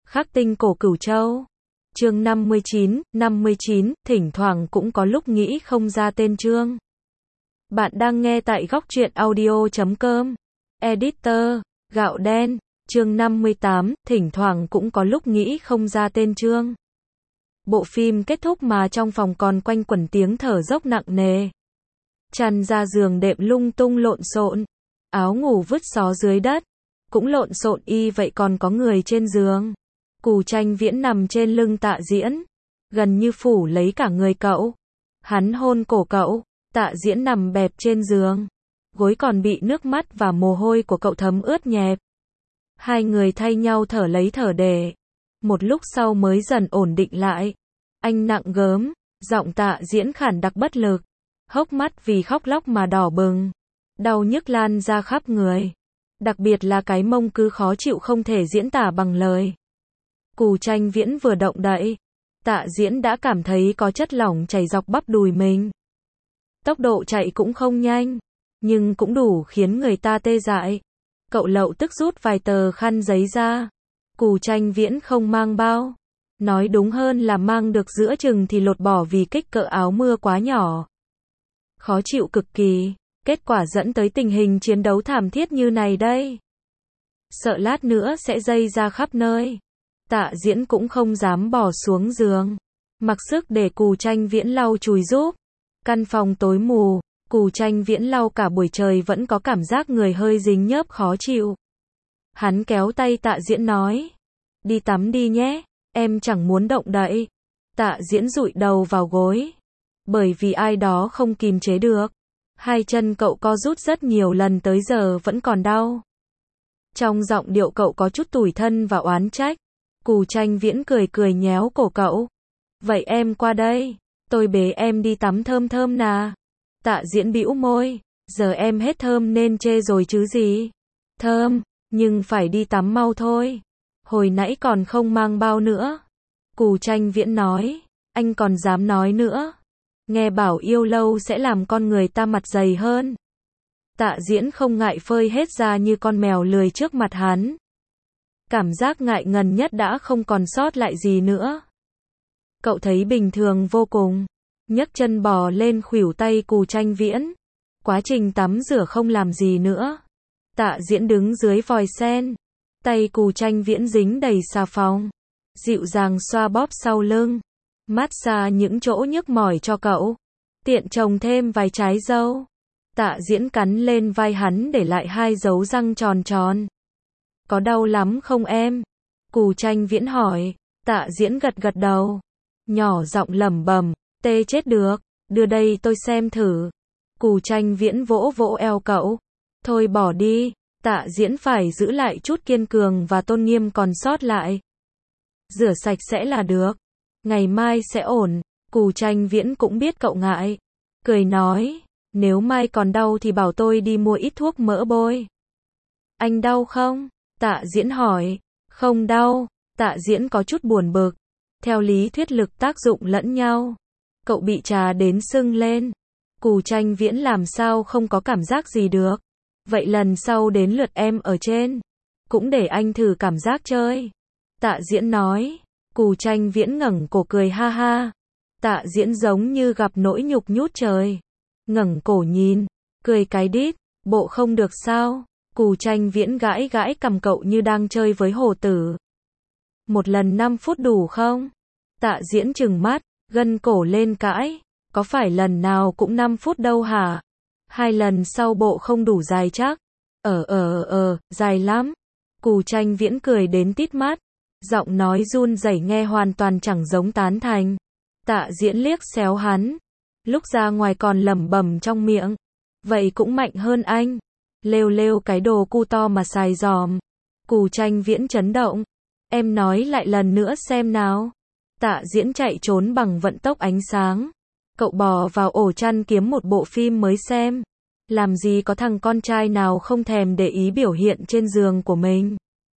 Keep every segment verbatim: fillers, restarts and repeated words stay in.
Khắc tinh cổ Cửu Châu. Chương năm mươi chín, năm mươi chín, thỉnh thoảng cũng có lúc nghĩ không ra tên chương. Bạn đang nghe tại góc truyện audio chấm com. Editor, Gạo Đen. Chương năm mươi tám, thỉnh thoảng cũng có lúc nghĩ không ra tên chương. Bộ phim kết thúc mà trong phòng còn quanh quẩn tiếng thở dốc nặng nề. Chăn ra giường đệm lung tung lộn xộn, áo ngủ vứt xó dưới đất, cũng lộn xộn y vậy còn có người trên giường. Cù Tranh Viễn nằm trên lưng Tạ Diễn, gần như phủ lấy cả người cậu. Hắn hôn cổ cậu, Tạ Diễn nằm bẹp trên giường, gối còn bị nước mắt và mồ hôi của cậu thấm ướt nhẹp. Hai người thay nhau thở lấy thở để. Một lúc sau mới dần ổn định lại. Anh nặng gớm, giọng Tạ Diễn khản đặc bất lực, hốc mắt vì khóc lóc mà đỏ bừng, đau nhức lan ra khắp người, đặc biệt là cái mông cứ khó chịu không thể diễn tả bằng lời. Cù Tranh Viễn vừa động đậy, Tạ Diễn đã cảm thấy có chất lỏng chảy dọc bắp đùi mình. Tốc độ chạy cũng không nhanh, nhưng cũng đủ khiến người ta tê dại. Cậu lậu tức rút vài tờ khăn giấy ra. Cù Tranh Viễn không mang bao, nói đúng hơn là mang được giữa chừng thì lột bỏ vì kích cỡ áo mưa quá nhỏ. Khó chịu cực kỳ, kết quả dẫn tới tình hình chiến đấu thảm thiết như này đây. Sợ lát nữa sẽ dây ra khắp nơi. Tạ Diễn cũng không dám bỏ xuống giường, mặc sức để Cù Tranh Viễn lau chùi giúp. Căn phòng tối mù, Cù Tranh Viễn lau cả buổi trời vẫn có cảm giác người hơi dính nhớp khó chịu. Hắn kéo tay Tạ Diễn nói, đi tắm đi nhé, em chẳng muốn động đậy. Tạ Diễn dụi đầu vào gối, bởi vì ai đó không kìm chế được. Hai chân cậu co rút rất nhiều lần tới giờ vẫn còn đau. Trong giọng điệu cậu có chút tủi thân và oán trách. Cù Tranh Viễn cười cười nhéo cổ cậu. Vậy em qua đây, tôi bế em đi tắm thơm thơm nà. Tạ Diễn bĩu môi, giờ em hết thơm nên chê rồi chứ gì. Thơm, nhưng phải đi tắm mau thôi. Hồi nãy còn không mang bao nữa. Cù Tranh Viễn nói, anh còn dám nói nữa. Nghe bảo yêu lâu sẽ làm con người ta mặt dày hơn. Tạ Diễn không ngại phơi hết ra như con mèo lười trước mặt hắn. Cảm giác ngại ngần nhất đã không còn sót lại gì nữa. Cậu thấy bình thường vô cùng. Nhấc chân bò lên khuỷu tay Cù Tranh Viễn. Quá trình tắm rửa không làm gì nữa. Tạ Diễn đứng dưới vòi sen. Tay Cù Tranh Viễn dính đầy xà phòng. Dịu dàng xoa bóp sau lưng. Massage những chỗ nhức mỏi cho cậu. Tiện trồng thêm vài trái dâu. Tạ Diễn cắn lên vai hắn để lại hai dấu răng tròn tròn. Có đau lắm không em? Cù Tranh Viễn hỏi. Tạ Diễn gật gật đầu. Nhỏ giọng lẩm bẩm, tê chết được, đưa đây tôi xem thử. Cù Tranh Viễn vỗ vỗ eo cậu. Thôi bỏ đi, Tạ Diễn phải giữ lại chút kiên cường và tôn nghiêm còn sót lại. Rửa sạch sẽ là được. Ngày mai sẽ ổn. Cù Tranh Viễn cũng biết cậu ngại. Cười nói, nếu mai còn đau thì bảo tôi đi mua ít thuốc mỡ bôi. Anh đau không? Tạ Diễn hỏi. Không đau. Tạ Diễn có chút buồn bực. Theo lý thuyết lực tác dụng lẫn nhau. Cậu bị trà đến sưng lên. Cù Tranh Viễn làm sao không có cảm giác gì được. Vậy lần sau đến lượt em ở trên. Cũng để anh thử cảm giác chơi. Tạ Diễn nói. Cù Tranh Viễn ngẩng cổ cười ha ha. Tạ Diễn giống như gặp nỗi nhục nhút trời. Ngẩng cổ nhìn. Cười cái đít. Bộ không được sao? Cù Tranh Viễn gãi gãi cằm cậu như đang chơi với hổ tử. Một lần năm phút đủ không? Tạ Diễn trừng mắt, gân cổ lên cãi. Có phải lần nào cũng năm phút đâu hả? Hai lần sau bộ không đủ dài chắc. Ờ ờ ờ, dài lắm. Cù Tranh Viễn cười đến tít mắt. Giọng nói run rẩy nghe hoàn toàn chẳng giống tán thành. Tạ Diễn liếc xéo hắn. Lúc ra ngoài còn lẩm bẩm trong miệng. Vậy cũng mạnh hơn anh. Lêu lêu cái đồ cu to mà xài giòm. Cù Tranh Viễn chấn động. Em nói lại lần nữa xem nào. Tạ Diễn chạy trốn bằng vận tốc ánh sáng. Cậu bò vào ổ chăn kiếm một bộ phim mới xem. Làm gì có thằng con trai nào không thèm để ý biểu hiện trên giường của mình.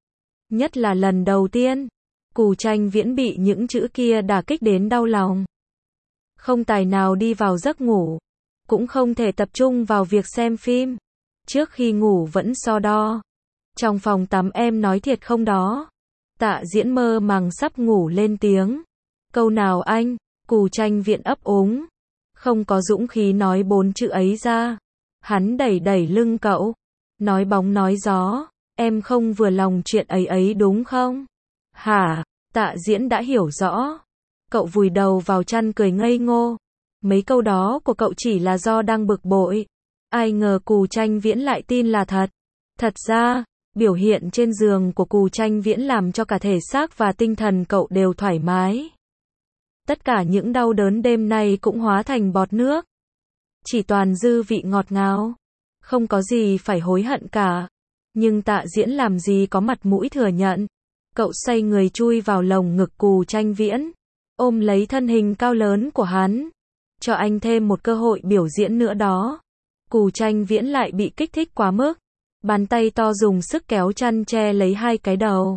Nhất là lần đầu tiên. Cù Tranh Viễn bị những chữ kia đả kích đến đau lòng. Không tài nào đi vào giấc ngủ. Cũng không thể tập trung vào việc xem phim. Trước khi ngủ vẫn so đo. Trong phòng tắm em nói thiệt không đó? Tạ Diễn mơ màng sắp ngủ lên tiếng. Câu nào anh? Cù Tranh Viễn ấp úng. Không có dũng khí nói bốn chữ ấy ra. Hắn đẩy đẩy lưng cậu. Nói bóng nói gió. Em không vừa lòng chuyện ấy ấy đúng không? Hả? Tạ Diễn đã hiểu rõ. Cậu vùi đầu vào chăn cười ngây ngô. Mấy câu đó của cậu chỉ là do đang bực bội. Ai ngờ Cù Tranh Viễn lại tin là thật. Thật ra, biểu hiện trên giường của Cù Tranh Viễn làm cho cả thể xác và tinh thần cậu đều thoải mái. Tất cả những đau đớn đêm nay cũng hóa thành bọt nước. Chỉ toàn dư vị ngọt ngào. Không có gì phải hối hận cả. Nhưng Tạ Diễn làm gì có mặt mũi thừa nhận. Cậu xoay người chui vào lồng ngực Cù Tranh Viễn. Ôm lấy thân hình cao lớn của hắn. Cho anh thêm một cơ hội biểu diễn nữa đó. Cù Tranh Viễn lại bị kích thích quá mức. Bàn tay to dùng sức kéo chăn che lấy hai cái đầu.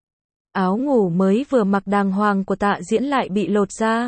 Áo ngủ mới vừa mặc đàng hoàng của Tạ Diễn lại bị lột ra.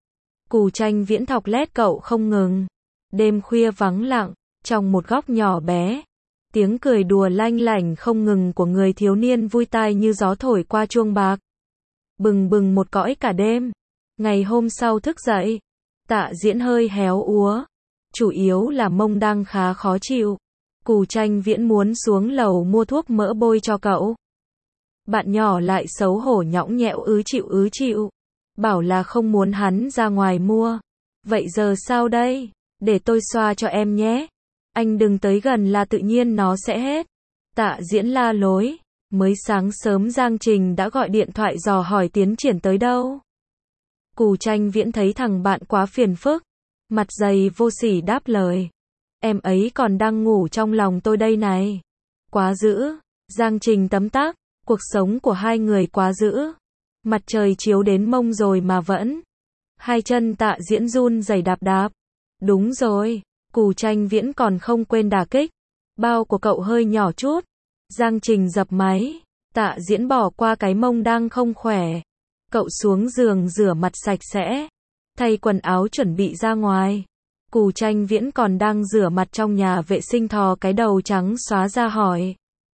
Cù Tranh Viễn thọc lét cậu không ngừng. Đêm khuya vắng lặng, trong một góc nhỏ bé. Tiếng cười đùa lanh lảnh không ngừng của người thiếu niên vui tai như gió thổi qua chuông bạc. Bừng bừng một cõi cả đêm. Ngày hôm sau thức dậy, Tạ Diễn hơi héo úa. Chủ yếu là mông đang khá khó chịu. Cù Tranh Viễn muốn xuống lầu mua thuốc mỡ bôi cho cậu. Bạn nhỏ lại xấu hổ nhõng nhẽo ứ chịu ứ chịu. Bảo là không muốn hắn ra ngoài mua. Vậy giờ sao đây? Để tôi xoa cho em nhé. Anh đừng tới gần là tự nhiên nó sẽ hết. Tạ Diễn la lối. Mới sáng sớm Giang Trình đã gọi điện thoại dò hỏi tiến triển tới đâu. Cù Tranh Viễn thấy thằng bạn quá phiền phức. Mặt dày vô sỉ đáp lời. Em ấy còn đang ngủ trong lòng tôi đây này. Quá dữ. Giang Trình tấm tắc. Cuộc sống của hai người quá dữ. Mặt trời chiếu đến mông rồi mà vẫn. Hai chân Tạ Diễn run rẩy đạp đạp. Đúng rồi. Cù Tranh Viễn còn không quên đả kích. Bao của cậu hơi nhỏ chút. Giang Trình dập máy. Tạ Diễn bỏ qua cái mông đang không khỏe. Cậu xuống giường rửa mặt sạch sẽ. Thay quần áo chuẩn bị ra ngoài. Cù Tranh Viễn còn đang rửa mặt trong nhà vệ sinh thò cái đầu trắng xóa ra hỏi.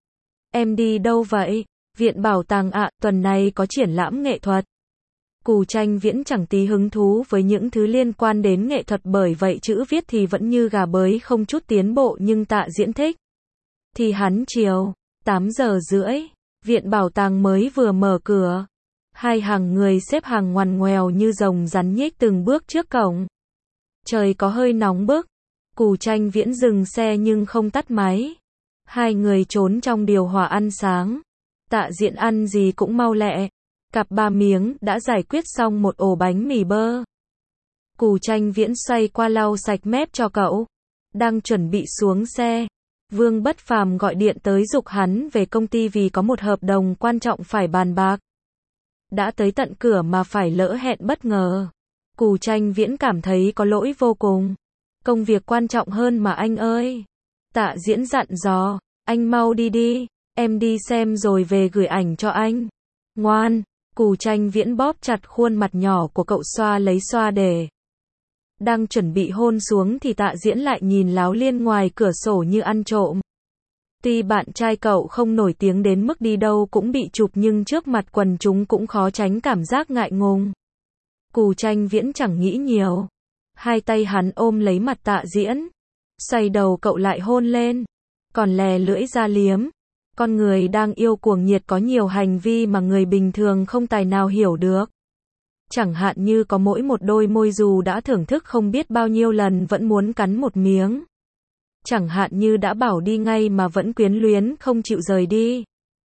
Em đi đâu vậy? Viện bảo tàng ạ, tuần này có triển lãm nghệ thuật. Cù Tranh Viễn chẳng tí hứng thú với những thứ liên quan đến nghệ thuật, bởi vậy chữ viết thì vẫn như gà bới không chút tiến bộ, nhưng Tạ Diễn thích. Thì hắn chiều tám giờ rưỡi, viện bảo tàng mới vừa mở cửa. Hai hàng người xếp hàng ngoằn ngoèo như rồng rắn nhích từng bước trước cổng. Trời có hơi nóng bức. Cù Tranh Viễn dừng xe nhưng không tắt máy. Hai người trốn trong điều hòa ăn sáng. Tạ Diễn ăn gì cũng mau lẹ. Cặp ba miếng đã giải quyết xong một ổ bánh mì bơ. Cù Tranh Viễn xoay qua lau sạch mép cho cậu. Đang chuẩn bị xuống xe. Vương Bất Phàm gọi điện tới giục hắn về công ty vì có một hợp đồng quan trọng phải bàn bạc. Đã tới tận cửa mà phải lỡ hẹn bất ngờ. Cù Tranh Viễn cảm thấy có lỗi vô cùng. Công việc quan trọng hơn mà anh ơi. Tạ Diễn dặn dò. Anh mau đi đi. Em đi xem rồi về gửi ảnh cho anh. Ngoan. Cù Tranh Viễn bóp chặt khuôn mặt nhỏ của cậu, xoa lấy xoa để. Đang chuẩn bị hôn xuống thì Tạ Diễn lại nhìn Láo Liên ngoài cửa sổ như ăn trộm. Tuy bạn trai cậu không nổi tiếng đến mức đi đâu cũng bị chụp, nhưng trước mặt quần chúng cũng khó tránh cảm giác ngại ngùng. Cù Tranh Viễn chẳng nghĩ nhiều. Hai tay hắn ôm lấy mặt Tạ Diễn. Xoay đầu cậu lại hôn lên. Còn lè lưỡi ra liếm. Con người đang yêu cuồng nhiệt có nhiều hành vi mà người bình thường không tài nào hiểu được. Chẳng hạn như có mỗi một đôi môi dù đã thưởng thức không biết bao nhiêu lần vẫn muốn cắn một miếng. Chẳng hạn như đã bảo đi ngay mà vẫn quyến luyến không chịu rời đi.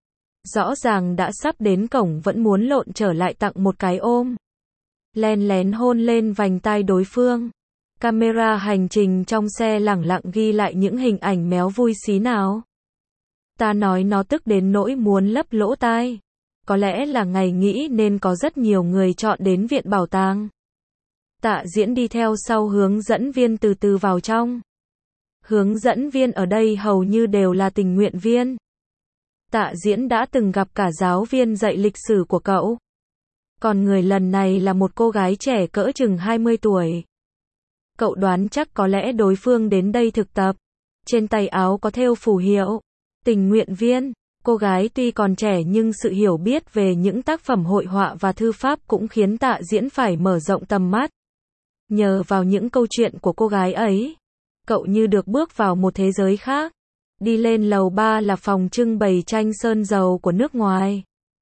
Rõ ràng đã sắp đến cổng vẫn muốn lộn trở lại tặng một cái ôm. Len lén hôn lên vành tai đối phương. Camera hành trình trong xe lẳng lặng ghi lại những hình ảnh méo vui xí nào. Ta nói nó tức đến nỗi muốn lấp lỗ tai. Có lẽ là ngày nghỉ nên có rất nhiều người chọn đến viện bảo tàng. Tạ Diễn đi theo sau hướng dẫn viên từ từ vào trong. Hướng dẫn viên ở đây hầu như đều là tình nguyện viên. Tạ Diễn đã từng gặp cả giáo viên dạy lịch sử của cậu. Còn người lần này là một cô gái trẻ cỡ chừng hai mươi tuổi. Cậu đoán chắc có lẽ đối phương đến đây thực tập. Trên tay áo có thêu phù hiệu tình nguyện viên. Cô gái tuy còn trẻ nhưng sự hiểu biết về những tác phẩm hội họa và thư pháp cũng khiến Tạ Diễn phải mở rộng tầm mắt. Nhờ vào những câu chuyện của cô gái ấy, cậu như được bước vào một thế giới khác. Đi lên lầu ba là phòng trưng bày tranh sơn dầu của nước ngoài.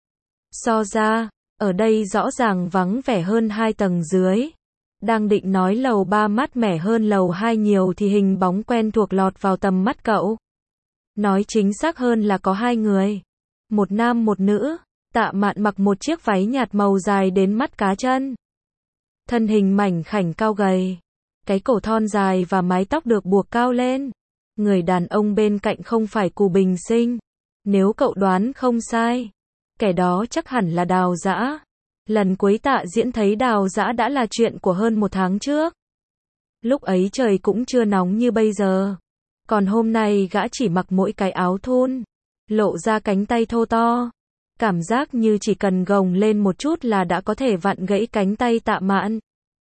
So ra, ở đây rõ ràng vắng vẻ hơn hai tầng dưới. Đang định nói lầu ba mát mẻ hơn lầu hai nhiều thì hình bóng quen thuộc lọt vào tầm mắt cậu. Nói chính xác hơn là có hai người. Một nam một nữ. Tạ Mạn mặc một chiếc váy nhạt màu dài đến mắt cá chân. Thân hình mảnh khảnh cao gầy. Cái cổ thon dài và mái tóc được buộc cao lên. Người đàn ông bên cạnh không phải Cù Bình Sinh. Nếu cậu đoán không sai, kẻ đó chắc hẳn là Đào Dã. Lần cuối Tạ Diễn thấy Đào Dã đã là chuyện của hơn một tháng trước. Lúc ấy trời cũng chưa nóng như bây giờ. Còn hôm nay gã chỉ mặc mỗi cái áo thun, lộ ra cánh tay thô to. Cảm giác như chỉ cần gồng lên một chút là đã có thể vặn gãy cánh tay Tạ Mạn.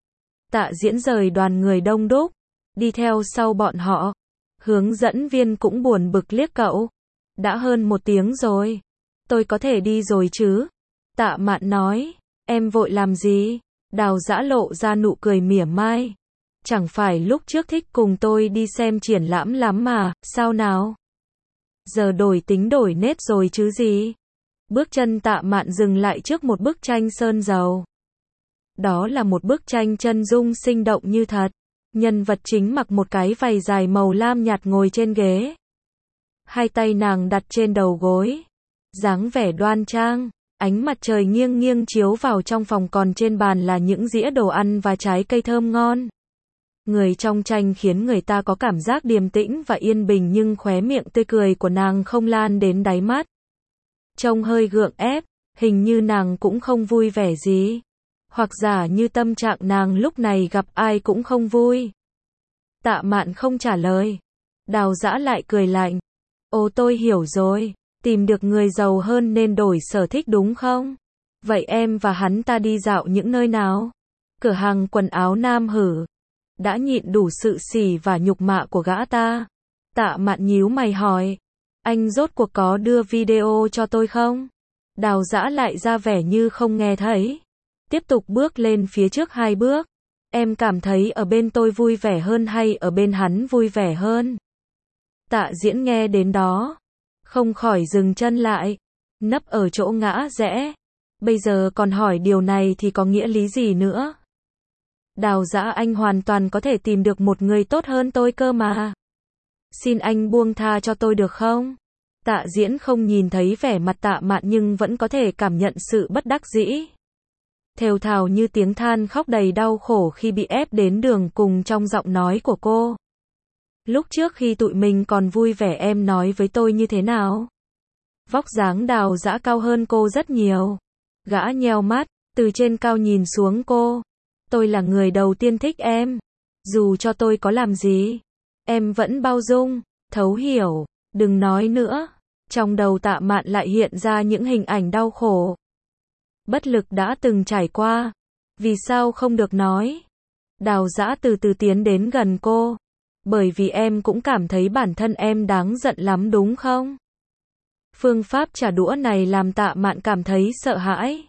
Tạ Diễn rời đoàn người đông đúc, đi theo sau bọn họ. Hướng dẫn viên cũng buồn bực liếc cậu. Đã hơn một tiếng rồi. Tôi có thể đi rồi chứ? Tạ Mạn nói. Em vội làm gì? Đào Dã lộ ra nụ cười mỉa mai. Chẳng phải lúc trước thích cùng tôi đi xem triển lãm lắm mà, sao nào? Giờ đổi tính đổi nết rồi chứ gì? Bước chân Tạ Mạn dừng lại trước một bức tranh sơn dầu. Đó là một bức tranh chân dung sinh động như thật. Nhân vật chính mặc một cái váy dài màu lam nhạt ngồi trên ghế. Hai tay nàng đặt trên đầu gối. Dáng vẻ đoan trang. Ánh mặt trời nghiêng nghiêng chiếu vào trong phòng, còn trên bàn là những dĩa đồ ăn và trái cây thơm ngon. Người trong tranh khiến người ta có cảm giác điềm tĩnh và yên bình, nhưng khóe miệng tươi cười của nàng không lan đến đáy mắt. Trông hơi gượng ép, hình như nàng cũng không vui vẻ gì. Hoặc giả như tâm trạng nàng lúc này gặp ai cũng không vui. Tạ Mạn không trả lời. Đào Dã lại cười lạnh. Ồ, tôi hiểu rồi. Tìm được người giàu hơn nên đổi sở thích đúng không? Vậy em và hắn ta đi dạo những nơi nào? Cửa hàng quần áo nam hử? Đã nhịn đủ sự sỉ và nhục mạ của gã ta. Tạ Mạn nhíu mày hỏi. Anh rốt cuộc có đưa video cho tôi không? Đào Dã lại ra vẻ như không nghe thấy. Tiếp tục bước lên phía trước hai bước. Em cảm thấy ở bên tôi vui vẻ hơn hay ở bên hắn vui vẻ hơn? Tạ Diễn nghe đến đó, không khỏi dừng chân lại, nấp ở chỗ ngã rẽ. Bây giờ còn hỏi điều này thì có nghĩa lý gì nữa? Đào Dã, anh hoàn toàn có thể tìm được một người tốt hơn tôi cơ mà. Xin anh buông tha cho tôi được không? Tạ Diễn không nhìn thấy vẻ mặt Tạ Mạn nhưng vẫn có thể cảm nhận sự bất đắc dĩ. Thều thào như tiếng than khóc đầy đau khổ khi bị ép đến đường cùng trong giọng nói của cô. Lúc trước khi tụi mình còn vui vẻ em nói với tôi như thế nào? Vóc dáng Đào Dã cao hơn cô rất nhiều. Gã nheo mắt, từ trên cao nhìn xuống cô. Tôi là người đầu tiên thích em. Dù cho tôi có làm gì, em vẫn bao dung, thấu hiểu. Đừng nói nữa. Trong đầu Tạ Mạn lại hiện ra những hình ảnh đau khổ, bất lực đã từng trải qua. Vì sao không được nói? Đào Dã từ từ tiến đến gần cô. Bởi vì em cũng cảm thấy bản thân em đáng giận lắm đúng không? Phương pháp trả đũa này làm Tạ Mạn cảm thấy sợ hãi.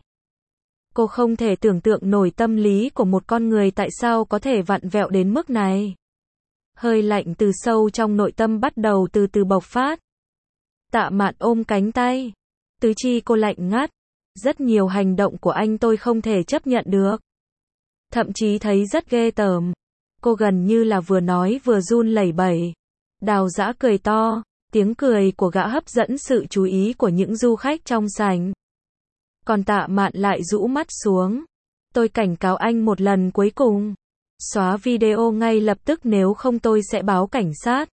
Cô không thể tưởng tượng nổi tâm lý của một con người tại sao có thể vặn vẹo đến mức này. Hơi lạnh từ sâu trong nội tâm bắt đầu từ từ bộc phát. Tạ Mạn ôm cánh tay. Tứ chi cô lạnh ngắt. Rất nhiều hành động của anh tôi không thể chấp nhận được. Thậm chí thấy rất ghê tởm. Cô gần như là vừa nói vừa run lẩy bẩy. Đào Dã cười to. Tiếng cười của gã hấp dẫn sự chú ý của những du khách trong sảnh. Còn Tạ Mạn lại rũ mắt xuống. Tôi cảnh cáo anh một lần cuối cùng. Xóa video ngay lập tức, nếu không tôi sẽ báo cảnh sát.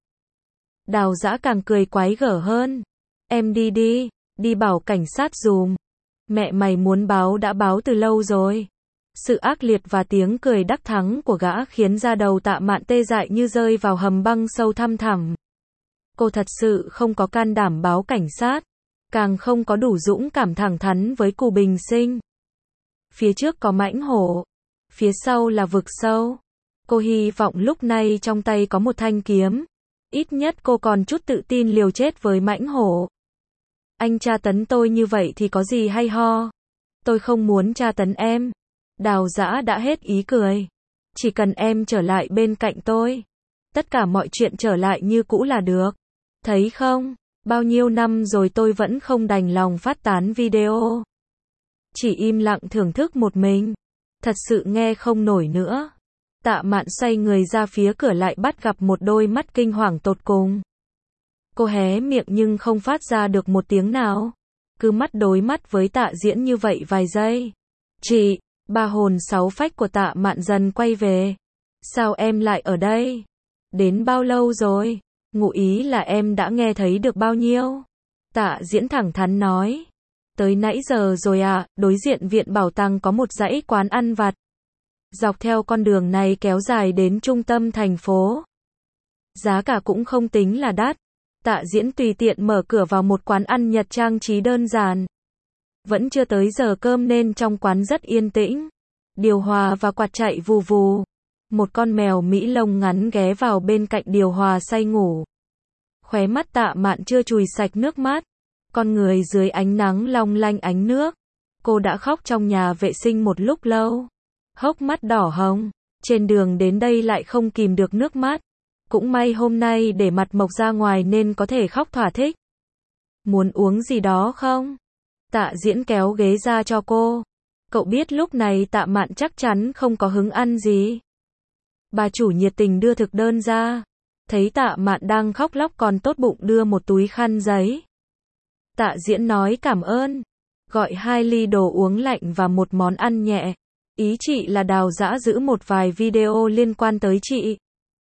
Đào Dã càng cười quái gở hơn. Em đi đi, đi bảo cảnh sát dùm. Mẹ mày muốn báo đã báo từ lâu rồi. Sự ác liệt và tiếng cười đắc thắng của gã khiến da đầu Tạ Mạn tê dại như rơi vào hầm băng sâu thăm thẳm. Cô thật sự không có can đảm báo cảnh sát, càng không có đủ dũng cảm thẳng thắn với Cù Bình Sinh. Phía trước có mãnh hổ, phía sau là vực sâu. Cô hy vọng lúc này trong tay có một thanh kiếm. Ít nhất cô còn chút tự tin liều chết với mãnh hổ. Anh tra tấn tôi như vậy thì có gì hay ho? Tôi không muốn tra tấn em. Đào Dã đã hết ý cười. Chỉ cần em trở lại bên cạnh tôi, tất cả mọi chuyện trở lại như cũ là được. Thấy không? Bao nhiêu năm rồi tôi vẫn không đành lòng phát tán video. Chỉ im lặng thưởng thức một mình. Thật sự nghe không nổi nữa. Tạ Mạn xoay người ra phía cửa lại bắt gặp một đôi mắt kinh hoàng tột cùng. Cô hé miệng nhưng không phát ra được một tiếng nào. Cứ mắt đối mắt với Tạ Diễn như vậy vài giây. Chị, ba hồn sáu phách của Tạ Mạn dần quay về. Sao em lại ở đây? Đến bao lâu rồi? Ngụ ý là em đã nghe thấy được bao nhiêu? Tạ Diễn thẳng thắn nói. Tới nãy giờ rồi à, đối diện viện bảo tàng có một dãy quán ăn vặt. Dọc theo con đường này kéo dài đến trung tâm thành phố. Giá cả cũng không tính là đắt. Tạ Diễn tùy tiện mở cửa vào một quán ăn Nhật trang trí đơn giản. Vẫn chưa tới giờ cơm nên trong quán rất yên tĩnh. Điều hòa và quạt chạy vù vù. Một con mèo Mỹ lông ngắn ghé vào bên cạnh điều hòa say ngủ. Khóe mắt Tạ Mạn chưa chùi sạch nước mắt. Con người dưới ánh nắng long lanh ánh nước. Cô đã khóc trong nhà vệ sinh một lúc lâu. Hốc mắt đỏ hồng. Trên đường đến đây lại không kìm được nước mắt. Cũng may hôm nay để mặt mộc ra ngoài nên có thể khóc thỏa thích. Muốn uống gì đó không? Tạ Diễn kéo ghế ra cho cô. Cậu biết lúc này Tạ Mạn chắc chắn không có hứng ăn gì. Bà chủ nhiệt tình đưa thực đơn ra. Thấy Tạ Mạn đang khóc lóc còn tốt bụng đưa một túi khăn giấy. Tạ Diễn nói cảm ơn. Gọi hai ly đồ uống lạnh và một món ăn nhẹ. Ý chị là Đào Dã giữ một vài video liên quan tới chị.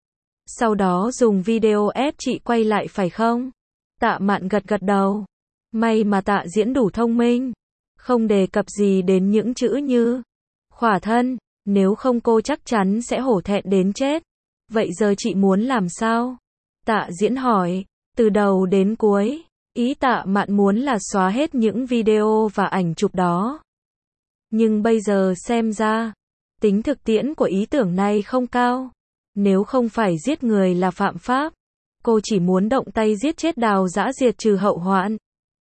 Sau đó dùng video ép chị quay lại phải không? Tạ Mạn gật gật đầu. May mà Tạ Diễn đủ thông minh. Không đề cập gì đến những chữ như khỏa thân. Nếu không cô chắc chắn sẽ hổ thẹn đến chết. Vậy giờ chị muốn làm sao? Tạ Diễn hỏi. Từ đầu đến cuối. Ý Tạ Mạn muốn là xóa hết những video và ảnh chụp đó. Nhưng bây giờ xem ra, tính thực tiễn của ý tưởng này không cao. Nếu không phải giết người là phạm pháp, cô chỉ muốn động tay giết chết Đào Dã diệt trừ hậu hoạn.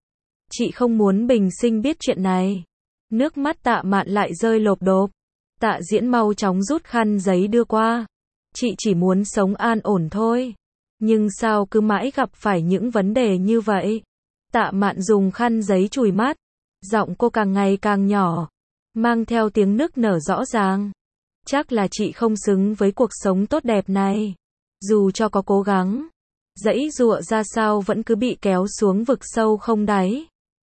Chị không muốn Bình Sinh biết chuyện này. Nước mắt Tạ Mạn lại rơi lộp đốp. Tạ Diễn mau chóng rút khăn giấy đưa qua. Chị chỉ muốn sống an ổn thôi. Nhưng sao cứ mãi gặp phải những vấn đề như vậy? Tạ Mạn dùng khăn giấy chùi mắt. Giọng cô càng ngày càng nhỏ, mang theo tiếng nức nở rõ ràng. Chắc là chị không xứng với cuộc sống tốt đẹp này. Dù cho có cố gắng, giãy giụa ra sao vẫn cứ bị kéo xuống vực sâu không đáy.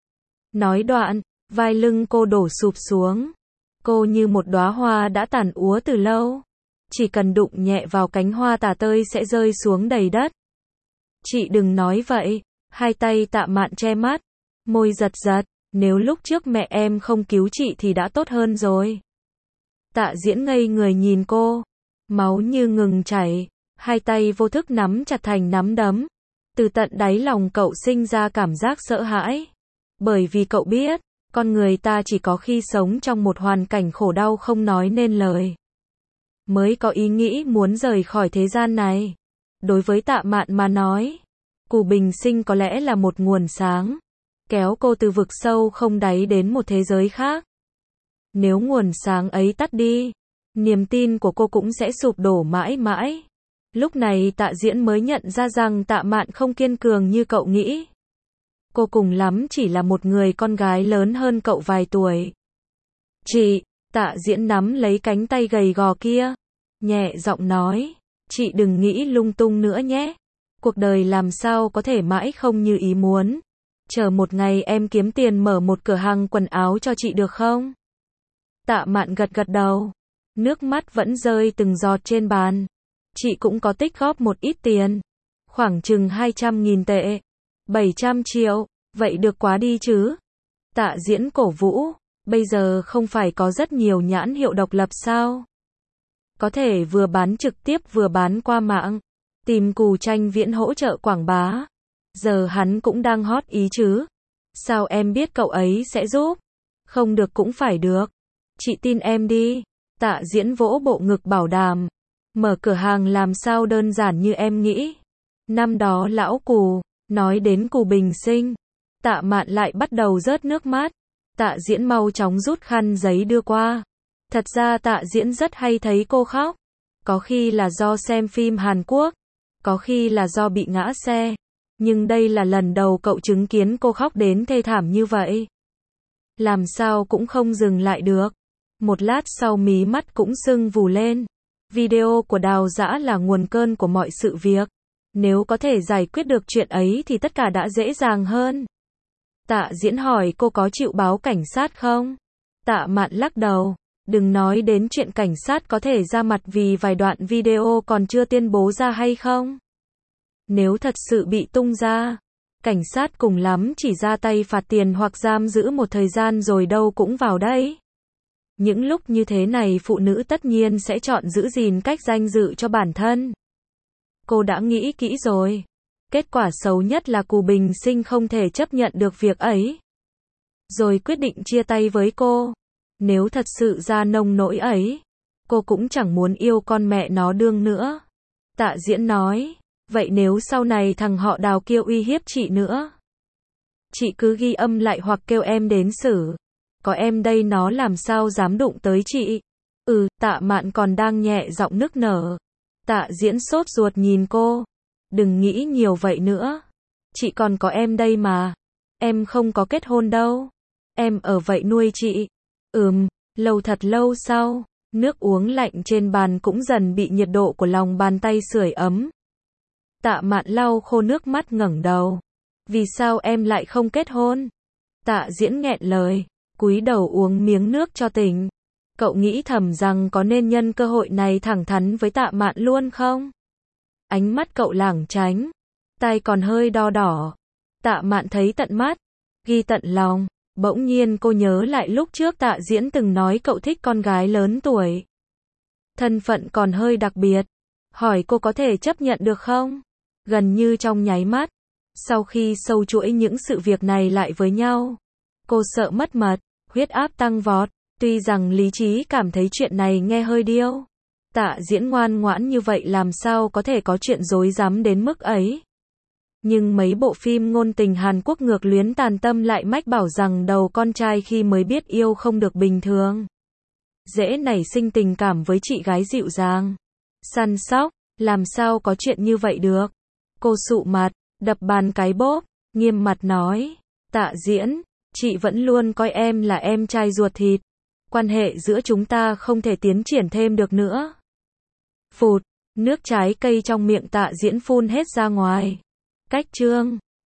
Nói đoạn, vai lưng cô đổ sụp xuống. Cô như một đóa hoa đã tàn úa từ lâu. Chỉ cần đụng nhẹ vào cánh hoa tả tơi sẽ rơi xuống đầy đất. Chị đừng nói vậy. Hai tay Tạ Mạn che mắt. Môi giật giật. Nếu lúc trước mẹ em không cứu chị thì đã tốt hơn rồi. Tạ Diễn ngây người nhìn cô. Máu như ngừng chảy. Hai tay vô thức nắm chặt thành nắm đấm. Từ tận đáy lòng cậu sinh ra cảm giác sợ hãi. Bởi vì cậu biết, con người ta chỉ có khi sống trong một hoàn cảnh khổ đau không nói nên lời, mới có ý nghĩ muốn rời khỏi thế gian này. Đối với Tạ Mạn mà nói, Cù Bình Sinh có lẽ là một nguồn sáng, kéo cô từ vực sâu không đáy đến một thế giới khác. Nếu nguồn sáng ấy tắt đi, niềm tin của cô cũng sẽ sụp đổ mãi mãi. Lúc này Tạ Diễn mới nhận ra rằng Tạ Mạn không kiên cường như cậu nghĩ. Cô cùng lắm chỉ là một người con gái lớn hơn cậu vài tuổi. Chị, Tạ Diễn nắm lấy cánh tay gầy gò kia, nhẹ giọng nói, chị đừng nghĩ lung tung nữa nhé. Cuộc đời làm sao có thể mãi không như ý muốn. Chờ một ngày em kiếm tiền mở một cửa hàng quần áo cho chị được không? Tạ Mạn gật gật đầu, nước mắt vẫn rơi từng giọt trên bàn. Chị cũng có tích góp một ít tiền, khoảng chừng hai trăm nghìn tệ, bảy trăm triệu, vậy được quá đi chứ? Tạ Diễn cổ vũ, bây giờ không phải có rất nhiều nhãn hiệu độc lập sao? Có thể vừa bán trực tiếp vừa bán qua mạng, tìm Cù Tranh Viễn hỗ trợ quảng bá. Giờ hắn cũng đang hot ý chứ? Sao em biết cậu ấy sẽ giúp? Không được cũng phải được. Chị tin em đi. Tạ Diễn vỗ bộ ngực bảo đảm. Mở cửa hàng làm sao đơn giản như em nghĩ. Năm đó lão Cù, nói đến Cù Bình Sinh, Tạ Mạn lại bắt đầu rớt nước mắt. Tạ Diễn mau chóng rút khăn giấy đưa qua. Thật ra Tạ Diễn rất hay thấy cô khóc. Có khi là do xem phim Hàn Quốc, có khi là do bị ngã xe. Nhưng đây là lần đầu cậu chứng kiến cô khóc đến thê thảm như vậy. Làm sao cũng không dừng lại được. Một lát sau mí mắt cũng sưng vù lên. Video của Đào Dã là nguồn cơn của mọi sự việc. Nếu có thể giải quyết được chuyện ấy thì tất cả đã dễ dàng hơn. Tạ Diễn hỏi cô có chịu báo cảnh sát không? Tạ Mạn lắc đầu. Đừng nói đến chuyện cảnh sát có thể ra mặt vì vài đoạn video còn chưa tuyên bố ra hay không. Nếu thật sự bị tung ra, cảnh sát cùng lắm chỉ ra tay phạt tiền hoặc giam giữ một thời gian rồi đâu cũng vào đấy. Những lúc như thế này phụ nữ tất nhiên sẽ chọn giữ gìn cách danh dự cho bản thân. Cô đã nghĩ kỹ rồi. Kết quả xấu nhất là Cù Bình Sinh không thể chấp nhận được việc ấy. Rồi quyết định chia tay với cô. Nếu thật sự ra nông nỗi ấy, cô cũng chẳng muốn yêu con mẹ nó đương nữa. Tạ Diễn nói, vậy nếu sau này thằng họ Đào kia uy hiếp chị nữa, chị cứ ghi âm lại hoặc kêu em đến xử. Có em đây nó làm sao dám đụng tới chị. Ừ, Tạ Mạn còn đang nhẹ giọng nức nở. Tạ Diễn sốt ruột nhìn cô. Đừng nghĩ nhiều vậy nữa. Chị còn có em đây mà. Em không có kết hôn đâu. Em ở vậy nuôi chị. Ừm, lâu thật lâu sau, nước uống lạnh trên bàn cũng dần bị nhiệt độ của lòng bàn tay sưởi ấm. Tạ Mạn lau khô nước mắt ngẩng đầu. Vì sao em lại không kết hôn? Tạ Diễn nghẹn lời, cúi đầu uống miếng nước cho tỉnh. Cậu nghĩ thầm rằng có nên nhân cơ hội này thẳng thắn với Tạ Mạn luôn không? Ánh mắt cậu lảng tránh, tai còn hơi đo đỏ. Tạ Mạn thấy tận mắt, ghi tận lòng. Bỗng nhiên cô nhớ lại lúc trước Tạ Diễn từng nói cậu thích con gái lớn tuổi. Thân phận còn hơi đặc biệt. Hỏi cô có thể chấp nhận được không? Gần như trong nháy mắt. Sau khi sâu chuỗi những sự việc này lại với nhau, cô sợ mất mật, huyết áp tăng vọt. Tuy rằng lý trí cảm thấy chuyện này nghe hơi điêu. Tạ Diễn ngoan ngoãn như vậy làm sao có thể có chuyện dối rắm đến mức ấy. Nhưng mấy bộ phim ngôn tình Hàn Quốc ngược luyến tàn tâm lại mách bảo rằng đầu con trai khi mới biết yêu không được bình thường. Dễ nảy sinh tình cảm với chị gái dịu dàng, săn sóc, làm sao có chuyện như vậy được. Cô sụ mặt, đập bàn cái bốp, nghiêm mặt nói, Tạ Diễn, chị vẫn luôn coi em là em trai ruột thịt. Quan hệ giữa chúng ta không thể tiến triển thêm được nữa. Phụt, nước trái cây trong miệng Tạ Diễn phun hết ra ngoài. Cách chương